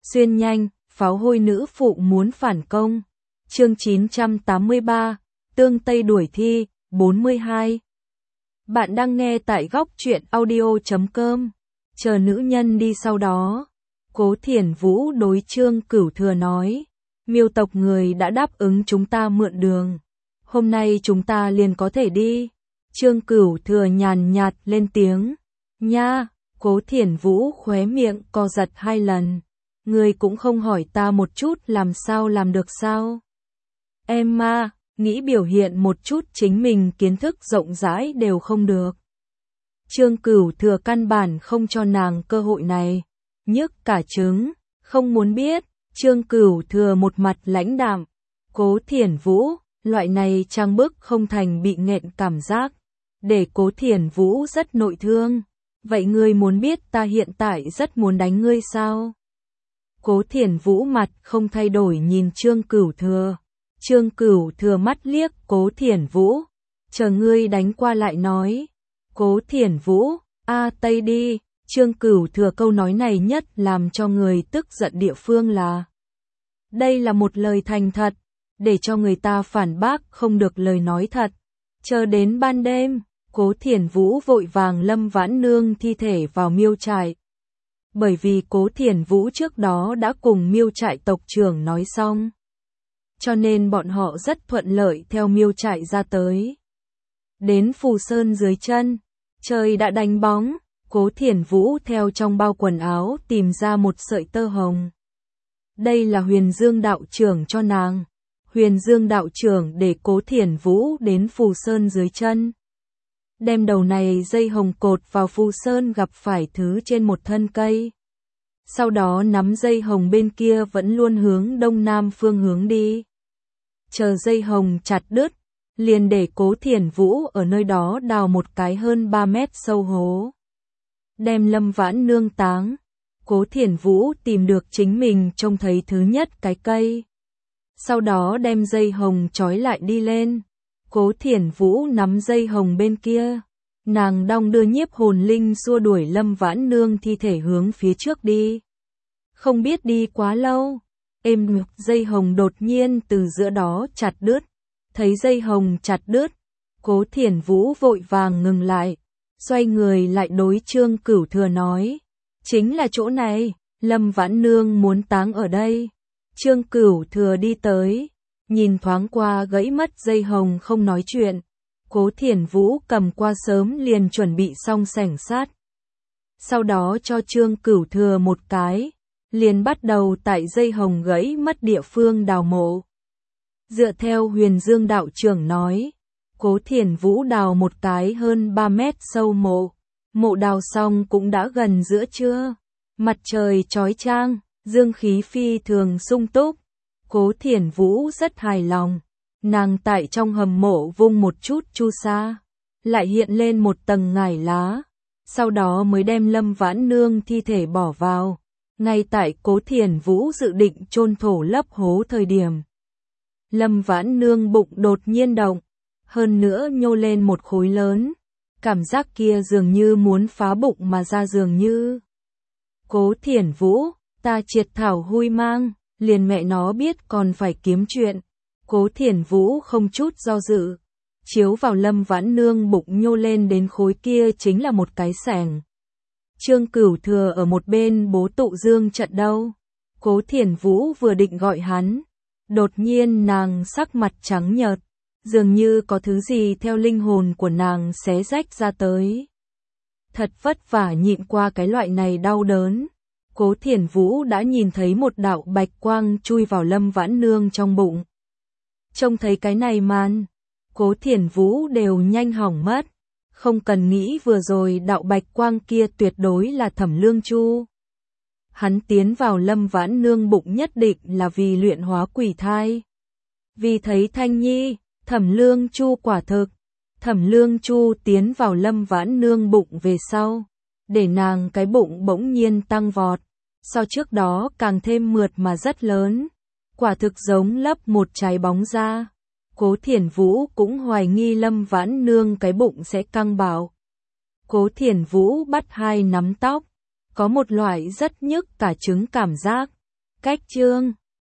Xuyên nhanh, pháo hôi nữ phụ muốn phản công. Chương 983, Tương Tây đuổi thi, 42. Bạn đang nghe tại góc truyện audio.com. Chờ nữ nhân đi sau đó. Cố Thiển Vũ đối Trương Cửu Thừa nói. Miêu tộc người đã đáp ứng chúng ta mượn đường. Hôm nay chúng ta liền có thể đi. Trương Cửu Thừa nhàn nhạt lên tiếng. Nha, Cố Thiển Vũ khóe miệng co giật 2 lần. Ngươi cũng không hỏi ta một chút làm sao làm được sao? Em ma, nghĩ biểu hiện một chút chính mình kiến thức rộng rãi đều không được. Trương Cửu Thừa căn bản không cho nàng cơ hội này. Nhức cả trứng, không muốn biết. Trương Cửu Thừa một mặt lãnh đạm. Cố Thiển Vũ, loại này trang bức không thành bị nghẹn cảm giác. Để Cố Thiển Vũ rất nội thương. Vậy ngươi muốn biết ta hiện tại rất muốn đánh ngươi sao? Cố Thiển Vũ mặt không thay đổi nhìn Trương Cửu Thừa. Trương Cửu Thừa mắt liếc Cố Thiển Vũ. Chờ ngươi đánh qua lại nói. Cố Thiển Vũ, Tây đi. Trương Cửu Thừa câu nói này nhất làm cho người tức giận địa phương là. Đây là một lời thành thật. Để cho người ta phản bác không được lời nói thật. Chờ đến ban đêm, Cố Thiển Vũ vội vàng Lâm Vãn Nương thi thể vào miêu trại. Bởi vì Cố Thiển Vũ trước đó đã cùng miêu trại tộc trưởng nói xong. Cho nên bọn họ rất thuận lợi theo miêu trại ra tới. Đến Phù Sơn dưới chân, trời đã đánh bóng, Cố Thiển Vũ theo trong bao quần áo tìm ra một sợi tơ hồng. Đây là Huyền Dương đạo trưởng cho nàng. Huyền Dương đạo trưởng để Cố Thiển Vũ đến Phù Sơn dưới chân. Đem đầu này dây hồng cột vào Phù Sơn gặp phải thứ trên một thân cây. Sau đó nắm dây hồng bên kia vẫn luôn hướng đông nam phương hướng đi. Chờ dây hồng chặt đứt, liền để Cố Thiển Vũ ở nơi đó đào một cái hơn 3 mét sâu hố. Đem Lâm Vãn Nương táng. Cố Thiển Vũ tìm được chính mình trông thấy thứ nhất cái cây. Sau đó đem dây hồng trói lại đi lên. Cố Thiển Vũ nắm dây hồng bên kia. Nàng đong đưa nhiếp hồn linh xua đuổi Lâm Vãn Nương thi thể hướng phía trước đi. Không biết đi quá lâu, dây hồng đột nhiên từ giữa đó chặt đứt. Thấy dây hồng chặt đứt, Cố Thiển Vũ vội vàng ngừng lại, xoay người lại đối Trương Cửu Thừa nói. Chính là chỗ này, Lâm Vãn Nương muốn táng ở đây. Trương Cửu Thừa đi tới, nhìn thoáng qua gãy mất dây hồng không nói chuyện. Cố Thiển Vũ cầm qua sớm liền chuẩn bị xong sẻng sát. Sau đó cho Trương Cửu Thừa một cái, liền bắt đầu tại dây hồng gãy mất địa phương đào mộ. Dựa theo Huyền Dương đạo trưởng nói, Cố Thiển Vũ đào một cái hơn 3 mét sâu mộ. Mộ đào xong cũng đã gần giữa trưa. Mặt trời chói chang, dương khí phi thường sung túc. Cố Thiển Vũ rất hài lòng. Nàng tại trong hầm mộ vung một chút chu sa, lại hiện lên một tầng ngải lá. Sau đó mới đem Lâm Vãn Nương thi thể bỏ vào. Ngay tại Cố Thiển Vũ dự định chôn thổ lấp hố thời điểm. Lâm Vãn Nương bụng đột nhiên động, hơn nữa nhô lên một khối lớn. Cảm giác kia dường như muốn phá bụng mà ra dường như. Cố Thiển Vũ, ta triệt thảo hui mang, liền mẹ nó biết còn phải kiếm chuyện. Cố Thiển Vũ không chút do dự. Chiếu vào Lâm Vãn Nương bụng nhô lên đến khối kia chính là một cái xẻng. Trương Cửu Thừa ở một bên bố tụ dương trận đâu. Cố Thiển Vũ vừa định gọi hắn. Đột nhiên nàng sắc mặt trắng nhợt. Dường như có thứ gì theo linh hồn của nàng xé rách ra tới. Thật vất vả nhịn qua cái loại này đau đớn. Cố Thiển Vũ đã nhìn thấy một đạo bạch quang chui vào Lâm Vãn Nương trong bụng. Trông thấy cái này màn, Cố Thiển Vũ đều nhanh hỏng mất. Không cần nghĩ vừa rồi đạo bạch quang kia tuyệt đối là Thẩm Lương Chu. Hắn tiến vào Lâm Vãn Nương bụng nhất định là vì luyện hóa quỷ thai. Vì thấy Thanh Nhi, Thẩm Lương Chu quả thực. Thẩm Lương Chu tiến vào Lâm Vãn Nương bụng về sau, để nàng cái bụng bỗng nhiên tăng vọt. So trước đó càng thêm mượt mà rất lớn. Quả thực giống lấp một trái bóng ra. Cố Thiển Vũ cũng hoài nghi Lâm Vãn Nương cái bụng sẽ căng bạo. Cố Thiển Vũ bắt hai nắm tóc. Có một loại rất nhức cả trứng cảm giác. Cách chương